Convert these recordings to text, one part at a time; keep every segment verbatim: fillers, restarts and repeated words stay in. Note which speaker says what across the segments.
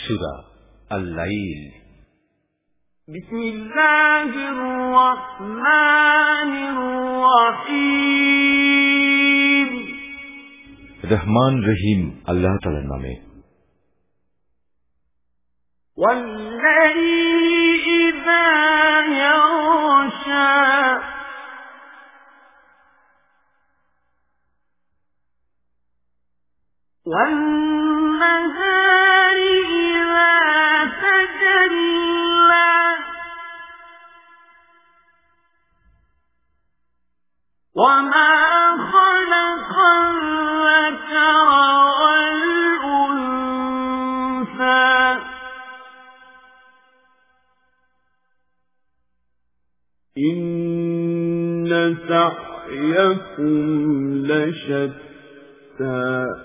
Speaker 1: সূরা আল-লাইল।
Speaker 2: বিসমিল্লাহির রহমানির রহিম।
Speaker 1: রহমান রহিম আল্লাহ তাআলার নামে।
Speaker 2: ওয়াল-লাইলি ইযা ইয়াগশা ওয়ান-নাহারি ইযা তাজাল্লা ওয়ামা খালাকাল যাকারা ওয়াল উনসা ইন্না সা'য়াকুম লাশাত্তা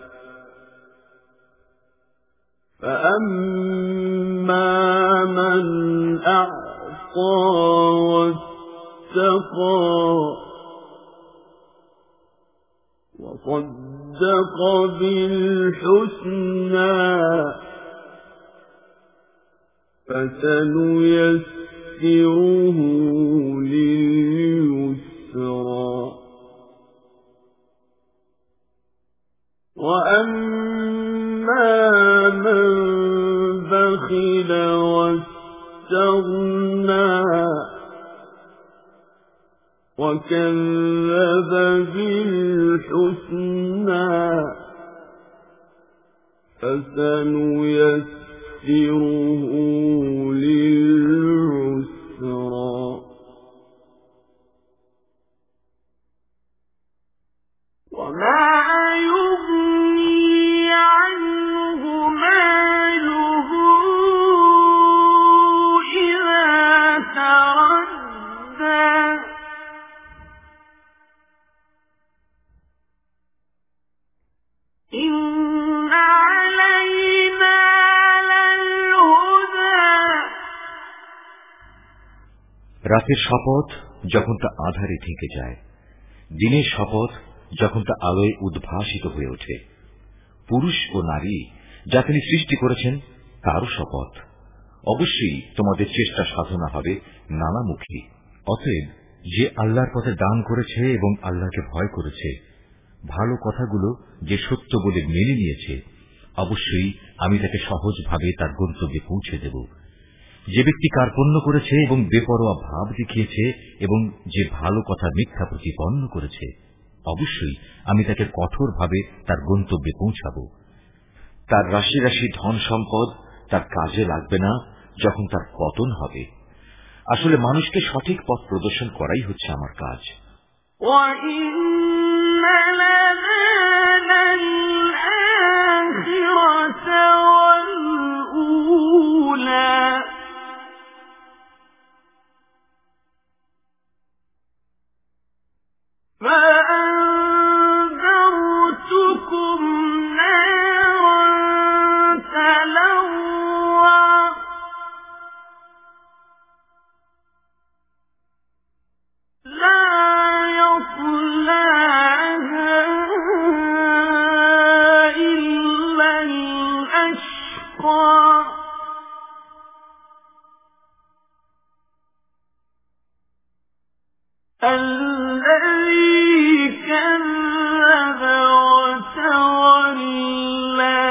Speaker 2: فأما من أعطى واتقى وصدق بالحسنى فسنيسره لليسرى وأما من بخل واستغنى وكذب بالحسنى فسنيسره للعسرى وما
Speaker 1: রাতের শপথ যখন তা আঁধারে ঢেকে যায়, দিনের শপথ যখন তা আলোয় উদ্ভাসিত হয়ে ওঠে, পুরুষ ও নারী যা তিনি সৃষ্টি করেছেন তারও শপথ। অবশ্যই তোমাদের চেষ্টা সাধনা হবে নানামুখী। অতএব যে আল্লাহর পথে দান করেছে এবং আল্লাহকে ভয় করেছে, ভালো কথাগুলো যে সত্য বলে মেনে নিয়েছে, অবশ্যই আমি তাকে সহজভাবে তার গন্তব্যে পৌঁছে দেব। যে ব্যক্তি কার্পণ্য করেছে এবং বেপরোয়া ভাব দেখিয়েছে এবং যে ভালো কথা মিথ্যা প্রতিপন্ন করেছে, অবশ্যই আমি তাকে কঠোরভাবে তার গন্তব্যে পৌঁছাব। তার রাশি রাশি ধন সম্পদ তার কাজে লাগবে না যখন তার পতন হবে। আসলে মানুষকে সঠিক পথ প্রদর্শন করাই হচ্ছে আমার কাজ।
Speaker 2: فأنذرتكم نارا تلظى لا يصلاها إلا الأشقى الذي كذب وتولى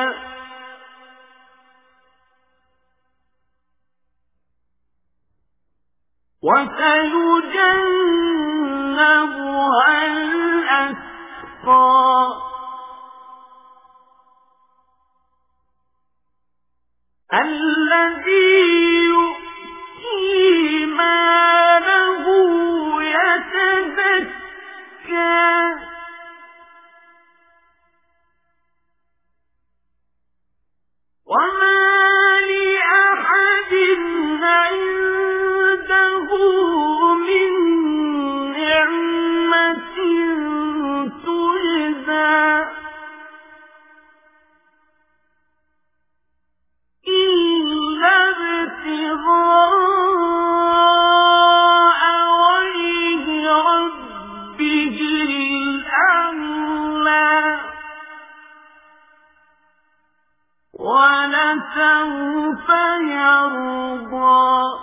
Speaker 2: وسيجنبها الأتقى الذي يؤتي ماله يتزكى وما لأحد عنده من نعمة تجزى إلا ابتغاء ولسوف يرضى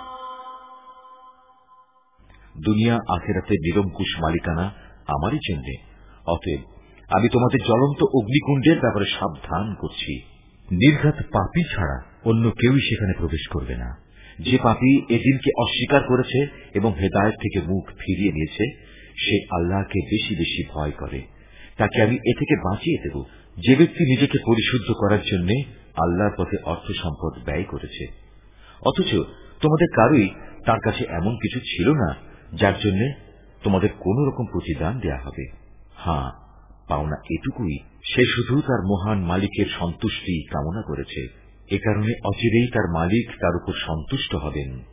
Speaker 1: দুনিয়া আখিরাতে নিরঙ্কুশ মালিকানা আমারই জন্য। অতএব আমি তোমাদের জ্বলন্ত অগ্নিকুণ্ডের ব্যাপারে সাবধান করছি। নির্ঘাত পাপী ছাড়া অন্য কেউই সেখানে প্রবেশ করবে না। যে পাপী এদিনকে অস্বীকার করেছে এবং হেদায়েত থেকে মুখ ফিরিয়ে নিয়েছে, সে আল্লাহকে বেশি বেশি ভয় করে, তাকে আমি এ থেকে বাঁচিয়ে দেব। যে ব্যক্তি নিজেকে পরিশুদ্ধ করার জন্য আল্লাহর পথে অর্থ সম্পদ ব্যয় করেছে, অথচ তোমাদের কারোই তার কাছে এমন কিছু ছিল না যার জন্য তোমাদের কোন রকম প্রতিদান দেয়া হবে। হ্যাঁ, পাওনা এটুকুই, সে শুধু তার মহান মালিকের সন্তুষ্টি কামনা করেছে। এ কারণে অচিরেই তার মালিক তার উপর সন্তুষ্ট হবেন।